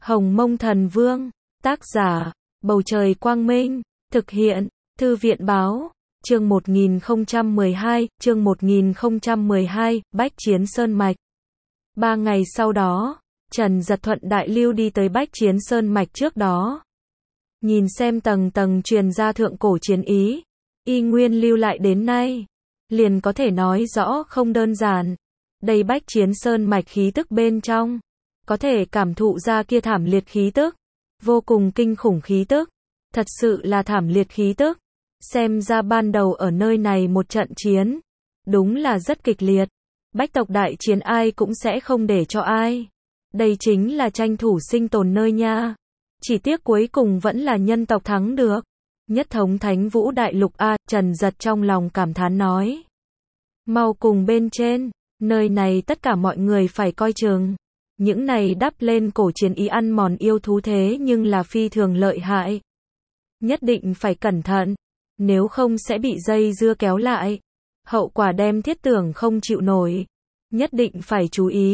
Hồng Mông Thần Vương, tác giả, Bầu Trời Quang Minh, thực hiện, Thư viện Báo, chương 1012, Bách Chiến Sơn Mạch. 3 ngày sau đó, Trần Dật thuận đại lưu đi tới Bách Chiến Sơn Mạch trước đó. Nhìn xem tầng tầng truyền ra thượng cổ chiến ý, y nguyên lưu lại đến nay, liền có thể nói rõ không đơn giản. Đây Bách Chiến Sơn Mạch khí tức bên trong, có thể cảm thụ ra kia thảm liệt khí tức, vô cùng kinh khủng khí tức, thật sự là thảm liệt khí tức. Xem ra ban đầu ở nơi này một trận chiến, đúng là rất kịch liệt. Bách tộc đại chiến ai cũng sẽ không để cho ai. Đây chính là tranh thủ sinh tồn nơi nha. Chỉ tiếc cuối cùng vẫn là nhân tộc thắng được. Nhất thống Thánh Vũ Đại Lục a, Trần Dật trong lòng cảm thán nói. Mau cùng bên trên, nơi này tất cả mọi người phải coi chừng. Những này đắp lên cổ chiến ý ăn mòn yêu thú thế nhưng là phi thường lợi hại. Nhất định phải cẩn thận, nếu không sẽ bị dây dưa kéo lại. Hậu quả đem thiết tưởng không chịu nổi. Nhất định phải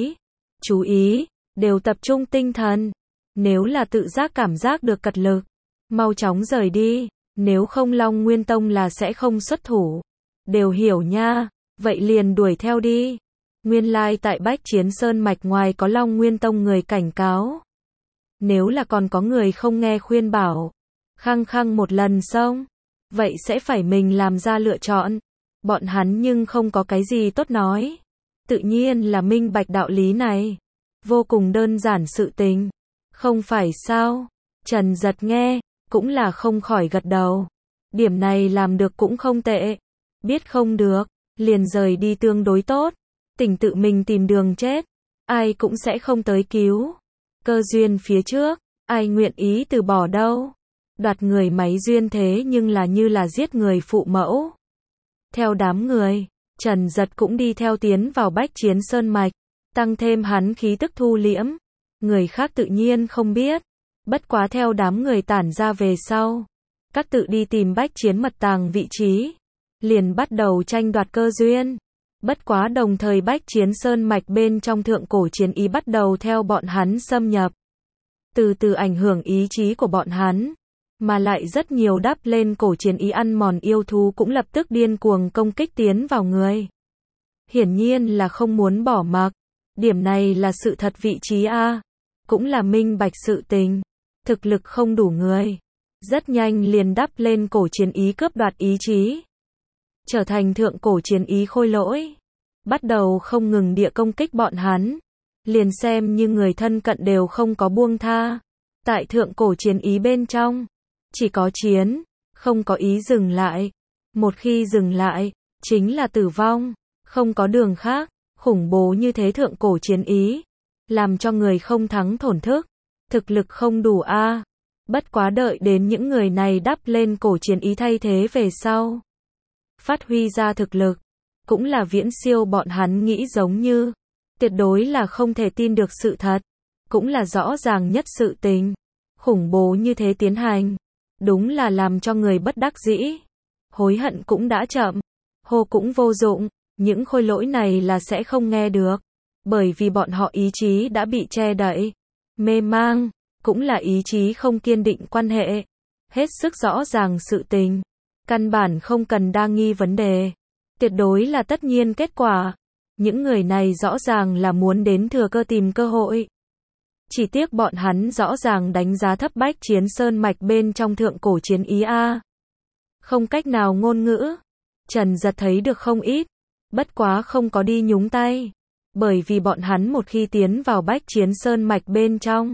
chú ý, đều tập trung tinh thần. Nếu là tự giác cảm giác được cật lực, mau chóng rời đi, nếu không Long Nguyên Tông là sẽ không xuất thủ. Đều hiểu nha, vậy liền đuổi theo đi. Nguyên lai tại Bách Chiến Sơn Mạch ngoài có Long Nguyên Tông người cảnh cáo. Nếu là còn có người không nghe khuyên bảo, khăng khăng một lần xong, vậy sẽ phải mình làm ra lựa chọn. Bọn hắn nhưng không có cái gì tốt nói. Tự nhiên là minh bạch đạo lý này. Vô cùng đơn giản sự tình. Không phải sao? Trần Dật nghe, cũng là không khỏi gật đầu. Điểm này làm được cũng không tệ. Biết không được, liền rời đi tương đối tốt. Tỉnh tự mình tìm đường chết, ai cũng sẽ không tới cứu. Cơ duyên phía trước, ai nguyện ý từ bỏ đâu. Đoạt người máy duyên thế nhưng là như là giết người phụ mẫu. Theo đám người, Trần Dật cũng đi theo tiến vào Bách Chiến Sơn Mạch, tăng thêm hắn khí tức thu liễm. Người khác tự nhiên không biết, bất quá theo đám người tản ra về sau, các tự đi tìm Bách Chiến mật tàng vị trí, liền bắt đầu tranh đoạt cơ duyên. Bất quá đồng thời Bách Chiến Sơn Mạch bên trong thượng cổ chiến ý bắt đầu theo bọn hắn xâm nhập. Từ từ ảnh hưởng ý chí của bọn hắn, mà lại rất nhiều đắp lên cổ chiến ý ăn mòn yêu thú cũng lập tức điên cuồng công kích tiến vào người. Hiển nhiên là không muốn bỏ mặc. Điểm này là sự thật vị trí a, cũng là minh bạch sự tình. Thực lực không đủ người, rất nhanh liền đắp lên cổ chiến ý cướp đoạt ý chí. Trở thành thượng cổ chiến ý khôi lỗi, bắt đầu không ngừng địa công kích bọn hắn, liền xem như người thân cận đều không có buông tha. Tại thượng cổ chiến ý bên trong, chỉ có chiến, không có ý dừng lại. Một khi dừng lại, chính là tử vong, không có đường khác. Khủng bố như thế thượng cổ chiến ý, làm cho người không thắng thổn thức, thực lực không đủ a. Bất quá đợi đến những người này đắp lên cổ chiến ý thay thế về sau, phát huy ra thực lực, cũng là viễn siêu bọn hắn nghĩ giống như. Tuyệt đối là không thể tin được sự thật, cũng là rõ ràng nhất sự tình. Khủng bố như thế tiến hành, đúng là làm cho người bất đắc dĩ. Hối hận cũng đã chậm, hô cũng vô dụng, những khôi lỗi này là sẽ không nghe được. Bởi vì bọn họ ý chí đã bị che đậy, mê mang, cũng là ý chí không kiên định quan hệ. Hết sức rõ ràng sự tình. Căn bản không cần đa nghi vấn đề. Tuyệt đối là tất nhiên kết quả. Những người này rõ ràng là muốn đến thừa cơ tìm cơ hội. Chỉ tiếc bọn hắn rõ ràng đánh giá thấp Bách Chiến Sơn Mạch bên trong thượng cổ chiến ý a. Không cách nào ngôn ngữ. Trần Dật thấy được không ít, bất quá không có đi nhúng tay. Bởi vì bọn hắn một khi tiến vào Bách Chiến Sơn Mạch bên trong,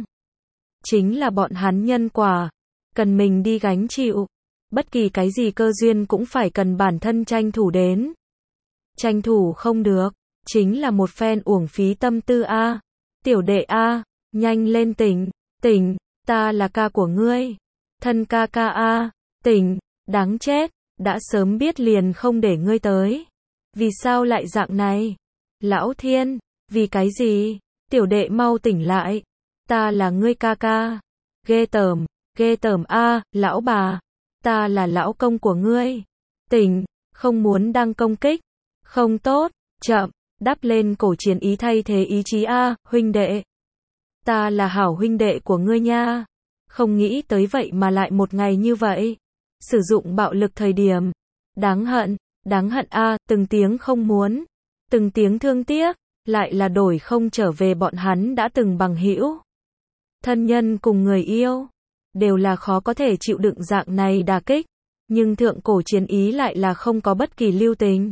chính là bọn hắn nhân quả, cần mình đi gánh chịu. Bất kỳ cái gì cơ duyên cũng phải cần bản thân tranh thủ đến. Tranh thủ không được, chính là một phen uổng phí tâm tư a. Tiểu đệ a, nhanh lên tỉnh, ta là ca của ngươi. Thân ca ca a, tỉnh, đáng chết, đã sớm biết liền không để ngươi tới. Vì sao lại dạng này? Lão Thiên, vì cái gì? Tiểu đệ mau tỉnh lại, ta là ngươi ca ca. Ghê tởm a, lão bà, ta là lão công của ngươi. Tỉnh, không muốn đang công kích. Không tốt, chậm, đắp lên cổ chiến ý thay thế ý chí a, huynh đệ. Ta là hảo huynh đệ của ngươi nha. Không nghĩ tới vậy mà lại một ngày như vậy. Sử dụng bạo lực thời điểm. Đáng hận a, từng tiếng không muốn, từng tiếng thương tiếc, lại là đổi không trở về bọn hắn đã từng bằng hữu. Thân nhân cùng người yêu, đều là khó có thể chịu đựng dạng này đả kích, nhưng thượng cổ chiến ý lại là không có bất kỳ lưu tình.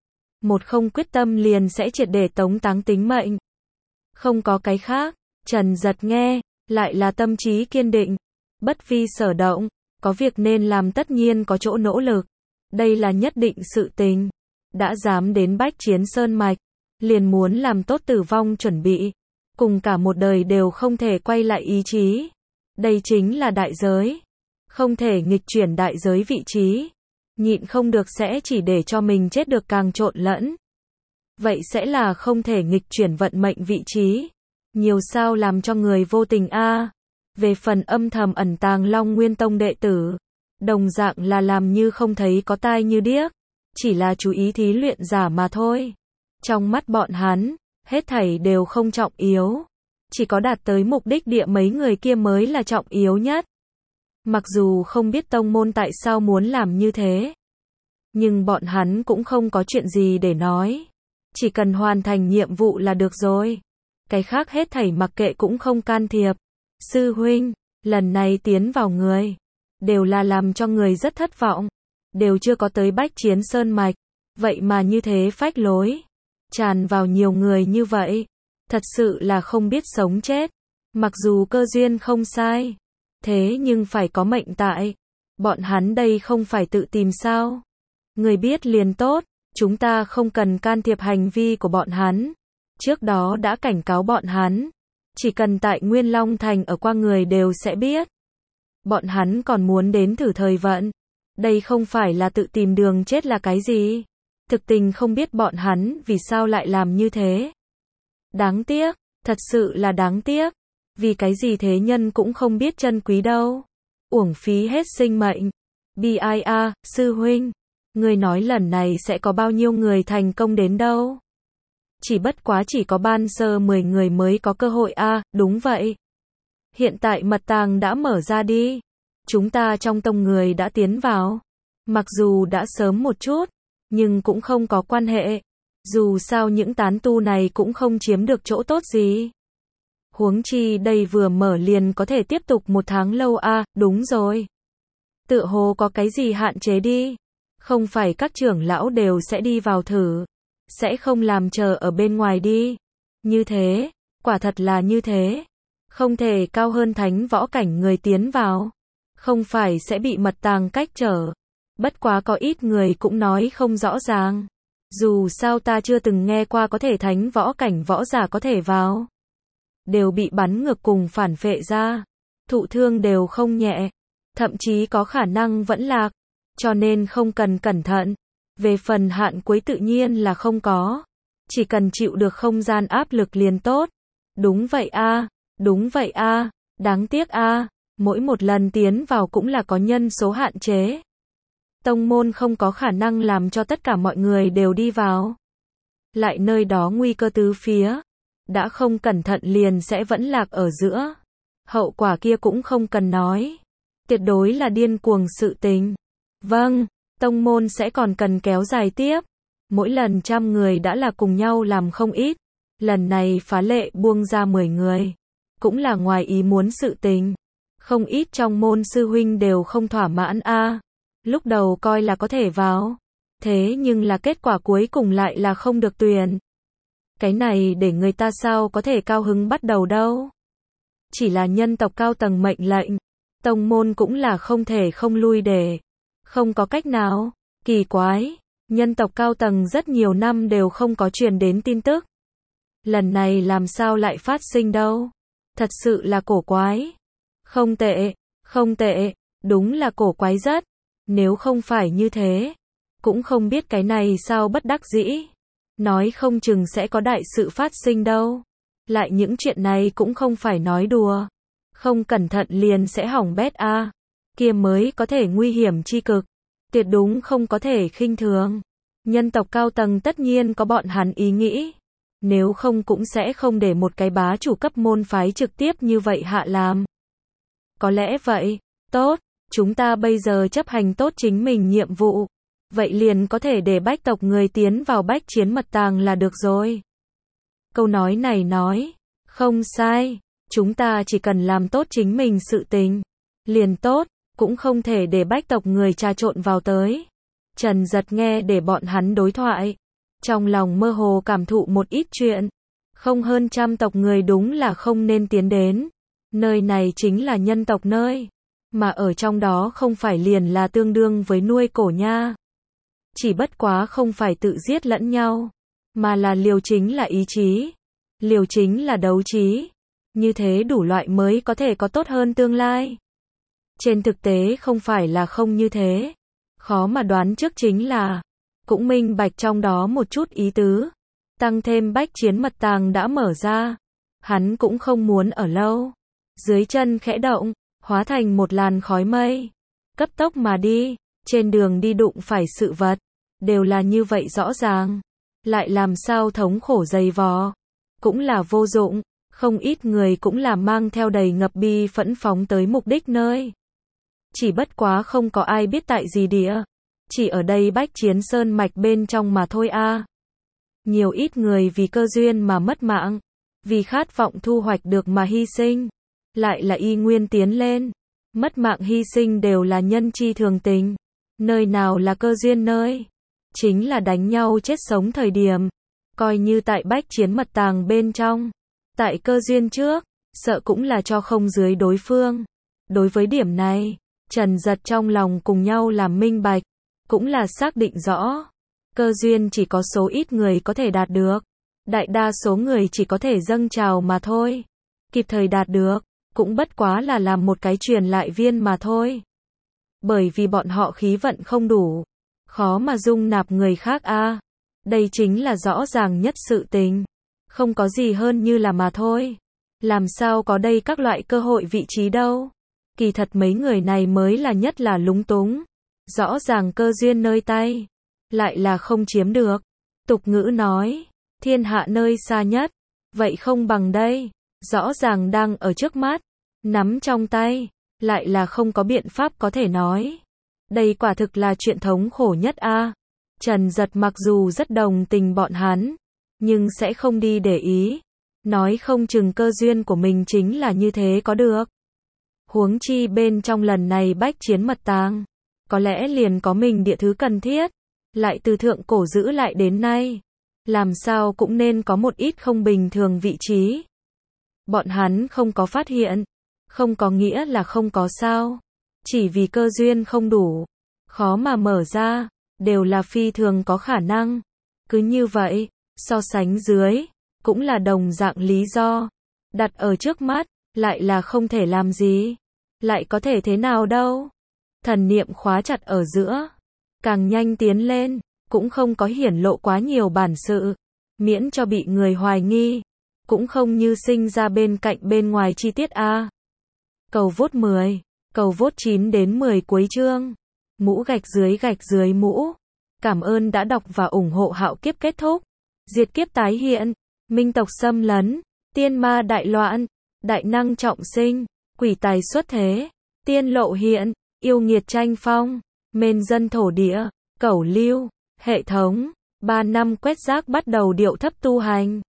Một không quyết tâm liền sẽ triệt để tống táng tính mệnh. Không có cái khác, Trần Giật nghe, lại là tâm trí kiên định, bất vi sở động, có việc nên làm tất nhiên có chỗ nỗ lực. Đây là nhất định sự tình. Đã dám đến bách chiến sơn mạch, liền muốn làm tốt tử vong chuẩn bị. Cùng cả một đời đều không thể quay lại ý chí. Đây chính là đại giới. Không thể nghịch chuyển đại giới vị trí. Nhịn không được sẽ chỉ để cho mình chết được càng trộn lẫn. Vậy sẽ là không thể nghịch chuyển vận mệnh vị trí. Nhiều sao làm cho người vô tình a. Về phần âm thầm ẩn tàng Long Nguyên Tông đệ tử, đồng dạng là làm như không thấy có tai như điếc, chỉ là chú ý thí luyện giả mà thôi. Trong mắt bọn hắn, hết thảy đều không trọng yếu, chỉ có đạt tới mục đích địa mấy người kia mới là trọng yếu nhất. Mặc dù không biết tông môn tại sao muốn làm như thế, nhưng bọn hắn cũng không có chuyện gì để nói, chỉ cần hoàn thành nhiệm vụ là được rồi. Cái khác hết thảy mặc kệ cũng không can thiệp. Sư huynh, lần này tiến vào người, đều là làm cho người rất thất vọng, đều chưa có tới bách chiến sơn mạch, vậy mà như thế phách lối, tràn vào nhiều người như vậy, thật sự là không biết sống chết. Mặc dù cơ duyên không sai, thế nhưng phải có mệnh tại, bọn hắn đây không phải tự tìm sao? Người biết liền tốt, chúng ta không cần can thiệp hành vi của bọn hắn, trước đó đã cảnh cáo bọn hắn. Chỉ cần tại Nguyên Long Thành ở qua người đều sẽ biết. Bọn hắn còn muốn đến thử thời vận. Đây không phải là tự tìm đường chết là cái gì. Thực tình không biết bọn hắn vì sao lại làm như thế. Đáng tiếc, thật sự là đáng tiếc. Vì cái gì thế nhân cũng không biết trân quý đâu. Uổng phí hết sinh mệnh. BIA, sư huynh. Người nói lần này sẽ có bao nhiêu người thành công đến đâu. Chỉ bất quá chỉ có ban sơ 10 người mới có cơ hội a, đúng vậy. Hiện tại mật tàng đã mở ra đi. Chúng ta trong tông người đã tiến vào. Mặc dù đã sớm một chút, nhưng cũng không có quan hệ. Dù sao những tán tu này cũng không chiếm được chỗ tốt gì. Huống chi đây vừa mở liền có thể tiếp tục 1 tháng lâu a, đúng rồi. Tựa hồ có cái gì hạn chế đi. Không phải các trưởng lão đều sẽ đi vào thử. Sẽ không làm chờ ở bên ngoài đi. Như thế, quả thật là như thế. Không thể cao hơn thánh võ cảnh người tiến vào. Không phải sẽ bị mật tàng cách trở. Bất quá có ít người cũng nói không rõ ràng. Dù sao ta chưa từng nghe qua có thể thánh võ cảnh võ giả có thể vào. Đều bị bắn ngược cùng phản phệ ra. Thụ thương đều không nhẹ. Thậm chí có khả năng vẫn lạc. Cho nên không cần cẩn thận. Về phần hạn cuối tự nhiên là không có. Chỉ cần chịu được không gian áp lực liền tốt. Đúng vậy a, đúng vậy a, đáng tiếc a, mỗi một lần tiến vào cũng là có nhân số hạn chế. Tông môn không có khả năng làm cho tất cả mọi người đều đi vào. Lại nơi đó nguy cơ tứ phía. Đã không cẩn thận liền sẽ vẫn lạc ở giữa. Hậu quả kia cũng không cần nói. Tuyệt đối là điên cuồng sự tình. Vâng. Tông môn sẽ còn cần kéo dài tiếp. Mỗi lần 100 người đã là cùng nhau làm không ít. Lần này phá lệ buông ra 10 người. Cũng là ngoài ý muốn sự tình. Không ít trong môn sư huynh đều không thỏa mãn a. Lúc đầu coi là có thể vào. Thế nhưng là kết quả cuối cùng lại là không được tuyển. Cái này để người ta sao có thể cao hứng bắt đầu đâu. Chỉ là nhân tộc cao tầng mệnh lệnh. Tông môn cũng là không thể không lui để. Không có cách nào, kỳ quái, nhân tộc cao tầng rất nhiều năm đều không có truyền đến tin tức. Lần này làm sao lại phát sinh đâu? Thật sự là cổ quái. Không tệ, đúng là cổ quái rất. Nếu không phải như thế, cũng không biết cái này sao bất đắc dĩ. Nói không chừng sẽ có đại sự phát sinh đâu. Lại những chuyện này cũng không phải nói đùa. Không cẩn thận liền sẽ hỏng bét a. Kia mới có thể nguy hiểm chi cực. Tuyệt đúng không có thể khinh thường. Nhân tộc cao tầng tất nhiên có bọn hắn ý nghĩ. nếu không cũng sẽ không để một cái bá chủ cấp môn phái trực tiếp như vậy hạ làm. Có lẽ vậy, tốt, chúng ta bây giờ chấp hành tốt chính mình nhiệm vụ, vậy liền có thể để bách tộc người tiến vào bách chiến mật tàng là được rồi. Câu nói này nói, không sai, chúng ta chỉ cần làm tốt chính mình sự tình, liền tốt, cũng không thể để bách tộc người trà trộn vào tới. Trần Giật nghe để bọn hắn đối thoại, trong lòng mơ hồ cảm thụ một ít chuyện, không hơn trăm tộc người đúng là không nên tiến đến, nơi này chính là nhân tộc nơi, mà ở trong đó không phải liền là tương đương với nuôi cổ nha. Chỉ bất quá không phải tự giết lẫn nhau, mà là liều chính là ý chí, liều chính là đấu trí, như thế đủ loại mới có thể có tốt hơn tương lai. Trên thực tế không phải là không như thế, khó mà đoán trước chính là, cũng minh bạch trong đó một chút ý tứ, tăng thêm bách chiến mật tàng đã mở ra, hắn cũng không muốn ở lâu, dưới chân khẽ động, hóa thành một làn khói mây, cấp tốc mà đi, trên đường đi đụng phải sự vật, đều là như vậy rõ ràng, lại làm sao thống khổ dày vò, cũng là vô dụng, không ít người cũng là mang theo đầy ngập bi phẫn phóng tới mục đích nơi. Chỉ bất quá không có ai biết tại gì địa, chỉ ở đây bách chiến sơn mạch bên trong mà thôi a. Nhiều ít người vì cơ duyên mà mất mạng, vì khát vọng thu hoạch được mà hy sinh, lại là y nguyên tiến lên, mất mạng hy sinh đều là nhân chi thường tình, nơi nào là cơ duyên nơi, chính là đánh nhau chết sống thời điểm, coi như tại bách chiến mật tàng bên trong, tại cơ duyên trước, sợ cũng là cho không dưới đối phương. Đối với điểm này, Trần Giật trong lòng cùng nhau làm minh bạch, cũng là xác định rõ, cơ duyên chỉ có số ít người có thể đạt được, đại đa số người chỉ có thể dâng trào mà thôi, kịp thời đạt được, cũng bất quá là làm một cái truyền lại viên mà thôi. Bởi vì bọn họ khí vận không đủ, khó mà dung nạp người khác a. Đây chính là rõ ràng nhất sự tình, không có gì hơn như là mà thôi. Làm sao có đây các loại cơ hội vị trí đâu. Kỳ thật mấy người này mới là nhất là lúng túng. Rõ ràng cơ duyên nơi tay, lại là không chiếm được. Tục ngữ nói, thiên hạ nơi xa nhất, vậy không bằng đây. Rõ ràng đang ở trước mắt, nắm trong tay, lại là không có biện pháp có thể nói. Đây quả thực là chuyện thống khổ nhất a. Trần Giật mặc dù rất đồng tình bọn hắn, nhưng sẽ không đi để ý. Nói không chừng cơ duyên của mình chính là như thế có được. Huống chi bên trong lần này bách chiến mật tàng, có lẽ liền có mình địa thứ cần thiết, lại từ thượng cổ giữ lại đến nay. Làm sao cũng nên có một ít không bình thường vị trí. Bọn hắn không có phát hiện, không có nghĩa là không có sao. Chỉ vì cơ duyên không đủ, khó mà mở ra, đều là phi thường có khả năng. Cứ như vậy, so sánh dưới, cũng là đồng dạng lý do. Đặt ở trước mắt, lại là không thể làm gì. Lại có thể thế nào đâu. Thần niệm khóa chặt ở giữa, càng nhanh tiến lên, cũng không có hiển lộ quá nhiều bản sự, miễn cho bị người hoài nghi, cũng không như sinh ra bên cạnh bên ngoài chi tiết a. Cầu vote 10, cầu vote 9 đến 10 cuối chương. Mũ gạch dưới mũ. Cảm ơn đã đọc và ủng hộ Hạo Kiếp kết thúc. Diệt kiếp tái hiện, minh tộc xâm lấn, tiên ma đại loạn, đại năng trọng sinh, quỷ tài xuất thế, tiên lộ hiện, yêu nghiệt tranh phong, mên dân thổ địa, cẩu lưu, hệ thống, 3 năm quét rác bắt đầu điệu thấp tu hành.